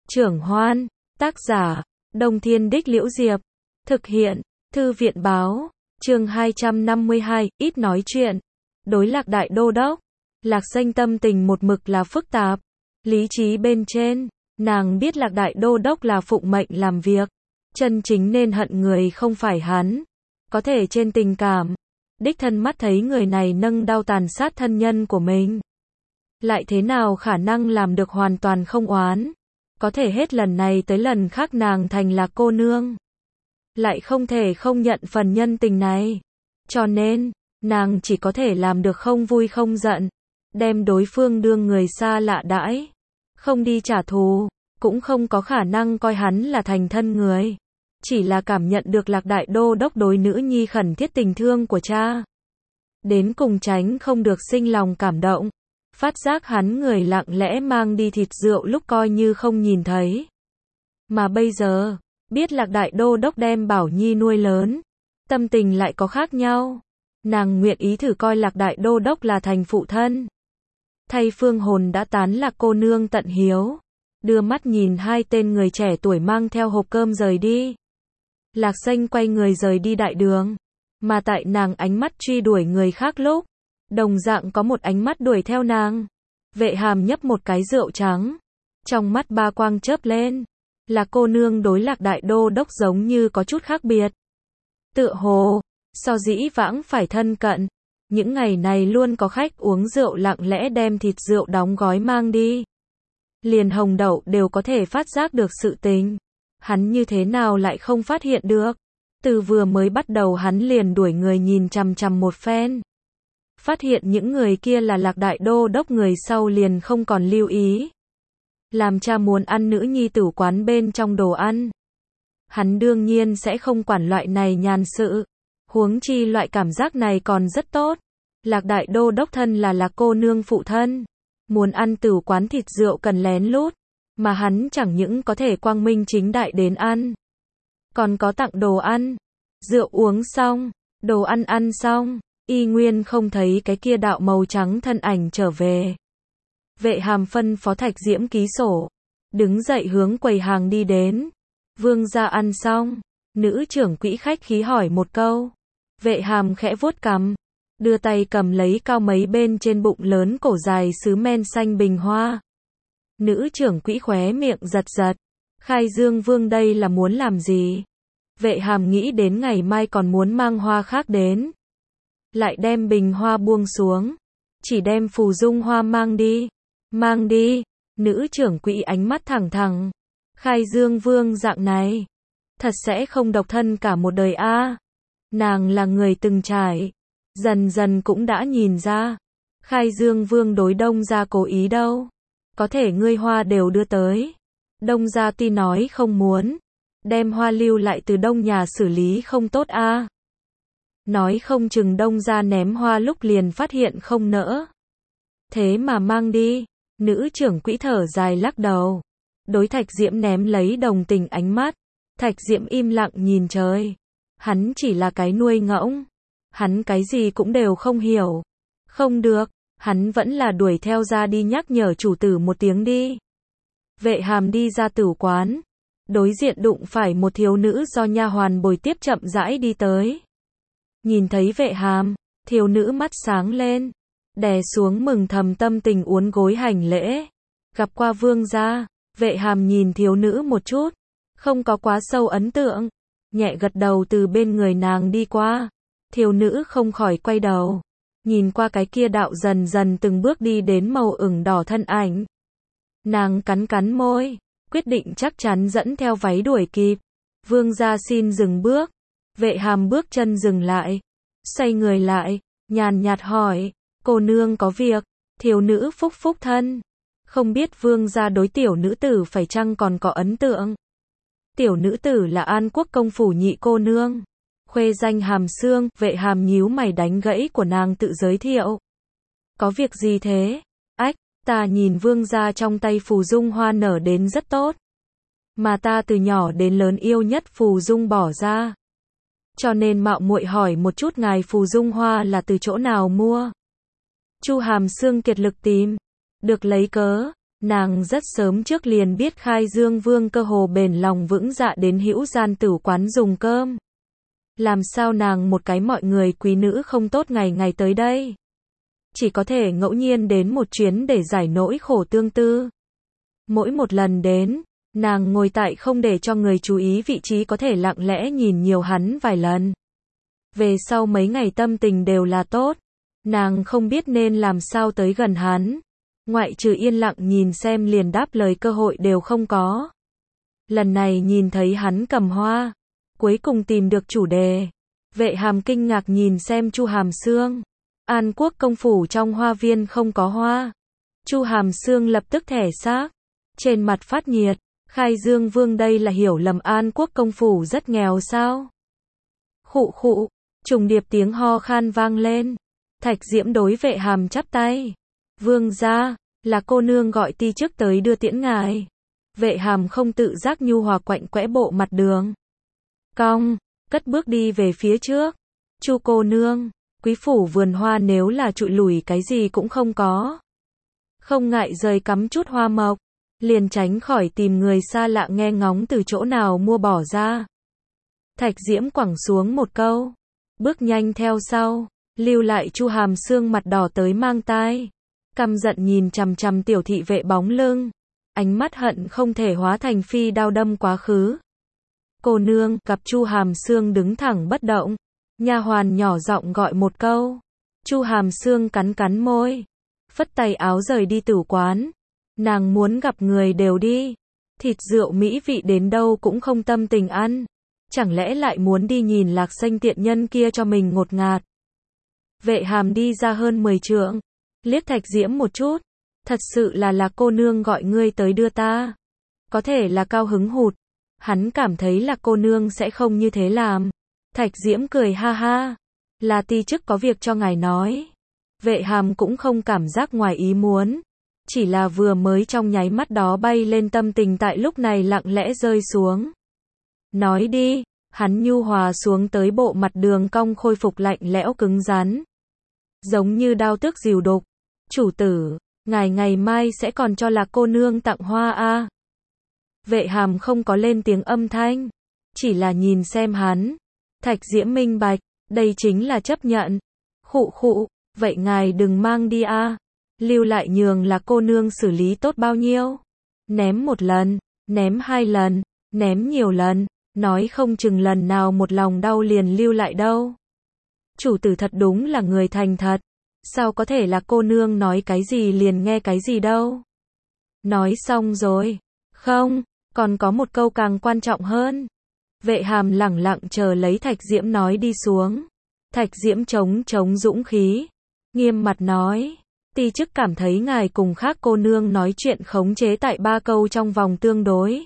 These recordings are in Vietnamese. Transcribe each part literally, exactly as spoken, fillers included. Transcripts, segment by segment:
Trưởng Hoan, tác giả, Đông Thiên Đích Liễu Diệp, thực hiện, Thư viện Báo, chương hai trăm năm mươi hai, ít nói chuyện. Đối Lạc Đại Đô Đốc, Lạc Xanh tâm tình một mực là phức tạp. Lý trí bên trên, nàng biết Lạc Đại Đô Đốc là phụng mệnh làm việc. Chân chính nên hận người không phải hắn. Có thể trên tình cảm, đích thân mắt thấy người này nâng đao tàn sát thân nhân của mình. Lại thế nào khả năng làm được hoàn toàn không oán. Có thể hết lần này tới lần khác nàng thành là cô nương. Lại không thể không nhận phần nhân tình này. Cho nên, nàng chỉ có thể làm được không vui không giận. Đem đối phương đương người xa lạ đãi. Không đi trả thù, cũng không có khả năng coi hắn là thành thân người. Chỉ là cảm nhận được Lạc Đại Đô Đốc đối nữ nhi khẩn thiết tình thương của cha. Đến cùng tránh không được sinh lòng cảm động. Phát giác hắn người lặng lẽ mang đi thịt rượu lúc coi như không nhìn thấy. Mà bây giờ, biết Lạc Đại Đô Đốc đem Bảo Nhi nuôi lớn. Tâm tình lại có khác nhau. Nàng nguyện ý thử coi Lạc Đại Đô Đốc là thành phụ thân. Thay phương hồn đã tán Lạc cô nương tận hiếu. Đưa mắt nhìn hai tên người trẻ tuổi mang theo hộp cơm rời đi. Lạc Xanh quay người rời đi đại đường. Mà tại nàng ánh mắt truy đuổi người khác lúc, đồng dạng có một ánh mắt đuổi theo nàng. Vệ Hàm nhấp một cái rượu trắng. Trong mắt ba quang chớp lên. Là cô nương đối Lạc Đại Đô Đốc giống như có chút khác biệt. Tựa hồ, so dĩ vãng phải thân cận. Những ngày này luôn có khách uống rượu lặng lẽ đem thịt rượu đóng gói mang đi. Liền Hồng Đậu đều có thể phát giác được sự tình. Hắn như thế nào lại không phát hiện được. Từ vừa mới bắt đầu hắn liền đuổi người nhìn chằm chằm một phen. Phát hiện những người kia là Lạc Đại Đô Đốc người sau liền không còn lưu ý. Làm cha muốn ăn nữ nhi tử quán bên trong đồ ăn. Hắn đương nhiên sẽ không quản loại này nhàn sự. Huống chi loại cảm giác này còn rất tốt. Lạc Đại Đô Đốc thân là Lạc cô nương phụ thân. Muốn ăn tử quán thịt rượu cần lén lút. Mà hắn chẳng những có thể quang minh chính đại đến ăn. Còn có tặng đồ ăn. Rượu uống xong. Đồ ăn ăn xong. Y nguyên không thấy cái kia đạo màu trắng thân ảnh trở về. Vệ Hàm phân phó Thạch Diễm ký sổ. Đứng dậy hướng quầy hàng đi đến. Vương gia ăn xong. Nữ trưởng quỹ khách khí hỏi một câu. Vệ Hàm khẽ vuốt cằm. Đưa tay cầm lấy cao mấy bên trên bụng lớn cổ dài sứ men xanh bình hoa. Nữ trưởng quỹ khóe miệng giật giật. Khai Dương Vương đây là muốn làm gì? Vệ Hàm nghĩ đến ngày mai còn muốn mang hoa khác đến. Lại đem bình hoa buông xuống. Chỉ đem phù dung hoa mang đi. Mang đi. Nữ trưởng quỹ ánh mắt thẳng thẳng. Khai Dương Vương dạng này. Thật sẽ không độc thân cả một đời a. À. Nàng là người từng trải. Dần dần cũng đã nhìn ra. Khai Dương Vương đối Đông gia cố ý đâu. Có thể ngươi hoa đều đưa tới. Đông gia tuy nói không muốn. Đem hoa lưu lại từ Đông nhà xử lý không tốt a. À. Nói không chừng Đông gia ném hoa lúc liền phát hiện không nỡ. Thế mà mang đi. Nữ trưởng quỹ thở dài lắc đầu. Đối Thạch Diễm ném lấy đồng tình ánh mắt. Thạch Diễm im lặng nhìn trời. Hắn chỉ là cái nuôi ngỗng. Hắn cái gì cũng đều không hiểu. Không được. Hắn vẫn là đuổi theo ra đi nhắc nhở chủ tử một tiếng đi. Vệ Hàm đi ra tử quán. Đối diện đụng phải một thiếu nữ do nha hoàn bồi tiếp chậm rãi đi tới. Nhìn thấy Vệ Hàm, thiếu nữ mắt sáng lên. Đè xuống mừng thầm tâm tình uốn gối hành lễ. Gặp qua vương gia. Vệ Hàm nhìn thiếu nữ một chút. Không có quá sâu ấn tượng. Nhẹ gật đầu từ bên người nàng đi qua. Thiếu nữ không khỏi quay đầu. Nhìn qua cái kia đạo dần dần từng bước đi đến màu ửng đỏ thân ảnh. Nàng cắn cắn môi. Quyết định chắc chắn dẫn theo váy đuổi kịp. Vương gia xin dừng bước. Vệ Hàm bước chân dừng lại. Xoay người lại. Nhàn nhạt hỏi. Cô nương có việc. Thiếu nữ phúc phúc thân. Không biết vương gia đối tiểu nữ tử phải chăng còn có ấn tượng. Tiểu nữ tử là An Quốc công phủ nhị cô nương. Khuê danh Hàm Xương. Vệ Hàm nhíu mày đánh gãy của nàng tự giới thiệu. Có việc gì thế? Ách, ta nhìn vương gia trong tay phù dung hoa nở đến rất tốt. Mà ta từ nhỏ đến lớn yêu nhất phù dung bỏ ra. Cho nên mạo muội hỏi một chút ngài phù dung hoa là từ chỗ nào mua. Chu Hàm Xương kiệt lực tìm. Được lấy cớ. Nàng rất sớm trước liền biết Khai Dương Vương cơ hồ bền lòng vững dạ đến hữu gian tử quán dùng cơm. Làm sao nàng một cái mọi người quý nữ không tốt ngày ngày tới đây. Chỉ có thể ngẫu nhiên đến một chuyến để giải nỗi khổ tương tư. Mỗi một lần đến, nàng ngồi tại không để cho người chú ý vị trí có thể lặng lẽ nhìn nhiều hắn vài lần. Về sau mấy ngày tâm tình đều là tốt. Nàng không biết nên làm sao tới gần hắn. Ngoại trừ yên lặng nhìn xem liền đáp lời cơ hội đều không có. Lần này nhìn thấy hắn cầm hoa. Cuối cùng tìm được chủ đề. Vệ Hàm kinh ngạc nhìn xem Chu Hàm Xương. An Quốc công phủ trong hoa viên không có hoa. Chu Hàm Xương lập tức thẻ xác. Trên mặt phát nhiệt. Khai Dương Vương đây là hiểu lầm An Quốc công phủ rất nghèo sao? Khụ khụ. Trùng điệp tiếng ho khan vang lên. Thạch Diễm đối Vệ Hàm chắp tay. Vương gia, là cô nương gọi ti chức tới đưa tiễn ngài. Vệ Hàm không tự giác nhu hòa quạnh quẽ bộ mặt đường. Cong, cất bước đi về phía trước. Chu cô nương, quý phủ vườn hoa nếu là trụi lủi cái gì cũng không có. Không ngại rời cắm chút hoa mộc, liền tránh khỏi tìm người xa lạ nghe ngóng từ chỗ nào mua bỏ ra. Thạch Diễm quẳng xuống một câu, bước nhanh theo sau, lưu lại Chu Hàm Xương mặt đỏ tới mang tai. Căm giận nhìn chằm chằm tiểu thị vệ bóng lưng, ánh mắt hận không thể hóa thành phi đao đâm quá khứ. Cô nương, gặp Chu Hàm Xương đứng thẳng bất động, nha hoàn nhỏ giọng gọi một câu. Chu Hàm Xương cắn cắn môi, phất tay áo rời đi tử quán. Nàng muốn gặp người đều đi, thịt rượu mỹ vị đến đâu cũng không tâm tình ăn, chẳng lẽ lại muốn đi nhìn Lạc Xanh tiện nhân kia cho mình ngột ngạt. Vệ Hàm đi ra hơn mười trượng, liếc Thạch Diễm một chút, thật sự là là cô nương gọi ngươi tới đưa ta. Có thể là cao hứng hụt, hắn cảm thấy là cô nương sẽ không như thế làm. Thạch Diễm cười ha ha, là ti chức có việc cho ngài nói. Vệ Hàm cũng không cảm giác ngoài ý muốn, chỉ là vừa mới trong nháy mắt đó bay lên tâm tình tại lúc này lặng lẽ rơi xuống. Nói đi, hắn nhu hòa xuống tới bộ mặt đường cong khôi phục lạnh lẽo cứng rắn. Giống như đao tước dìu đục. Chủ tử, ngài ngày mai sẽ còn cho Lạc cô nương tặng hoa a? À? Vệ Hàm không có lên tiếng âm thanh, chỉ là nhìn xem hắn. Thạch Diễm minh bạch, đây chính là chấp nhận. Khụ khụ, vậy ngài đừng mang đi a, à? Lưu lại nhường Lạc cô nương xử lý tốt bao nhiêu? Ném một lần, ném hai lần, ném nhiều lần, nói không chừng lần nào một lòng đau liền lưu lại đâu. Chủ tử thật đúng là người thành thật. Sao có thể là cô nương nói cái gì liền nghe cái gì đâu. Nói xong rồi. Không, còn có một câu càng quan trọng hơn. Vệ Hàm lẳng lặng chờ lấy Thạch Diễm nói đi xuống. Thạch Diễm chống chống dũng khí, nghiêm mặt nói. Ti chức cảm thấy ngài cùng khác cô nương nói chuyện khống chế tại ba câu trong vòng tương đối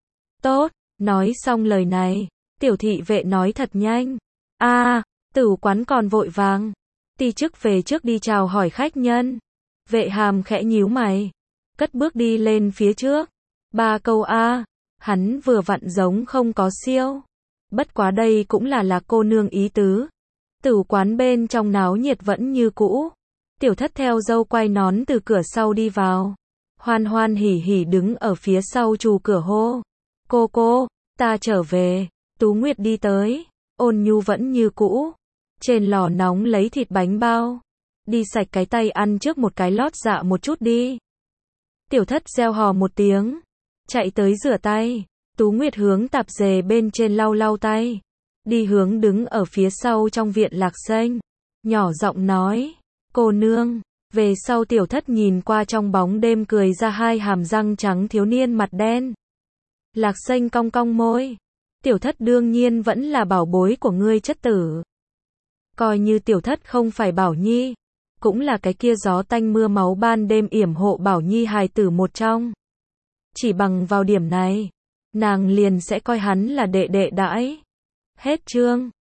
tốt. Nói xong lời này, tiểu thị vệ nói thật nhanh. A, à, tử quán còn vội vàng. Ti chức về trước đi chào hỏi khách nhân. Vệ Hàm khẽ nhíu mày, cất bước đi lên phía trước. Ba câu a, à, hắn vừa vặn giống không có siêu. Bất quá đây cũng là là cô nương ý tứ. Tử quán bên trong náo nhiệt vẫn như cũ. Tiểu thất theo dâu quay nón từ cửa sau đi vào. Hoan hoan hỉ hỉ đứng ở phía sau trù cửa hô. Cô cô, ta trở về. Tú Nguyệt đi tới, ôn nhu vẫn như cũ. Trên lò nóng lấy thịt bánh bao. Đi sạch cái tay ăn trước một cái lót dạ một chút đi. Tiểu thất reo hò một tiếng, chạy tới rửa tay. Tú Nguyệt hướng tạp dề bên trên lau lau tay. Đi hướng đứng ở phía sau trong viện Lạc Xanh. Nhỏ giọng nói, cô nương. Về sau tiểu thất nhìn qua trong bóng đêm cười ra hai hàm răng trắng thiếu niên mặt đen. Lạc Xanh cong cong môi. Tiểu thất đương nhiên vẫn là bảo bối của ngươi chất tử. Coi như tiểu thất không phải Bảo Nhi, cũng là cái kia gió tanh mưa máu ban đêm yểm hộ Bảo Nhi hài tử một trong. Chỉ bằng vào điểm này, nàng liền sẽ coi hắn là đệ đệ đãi. Hết chương.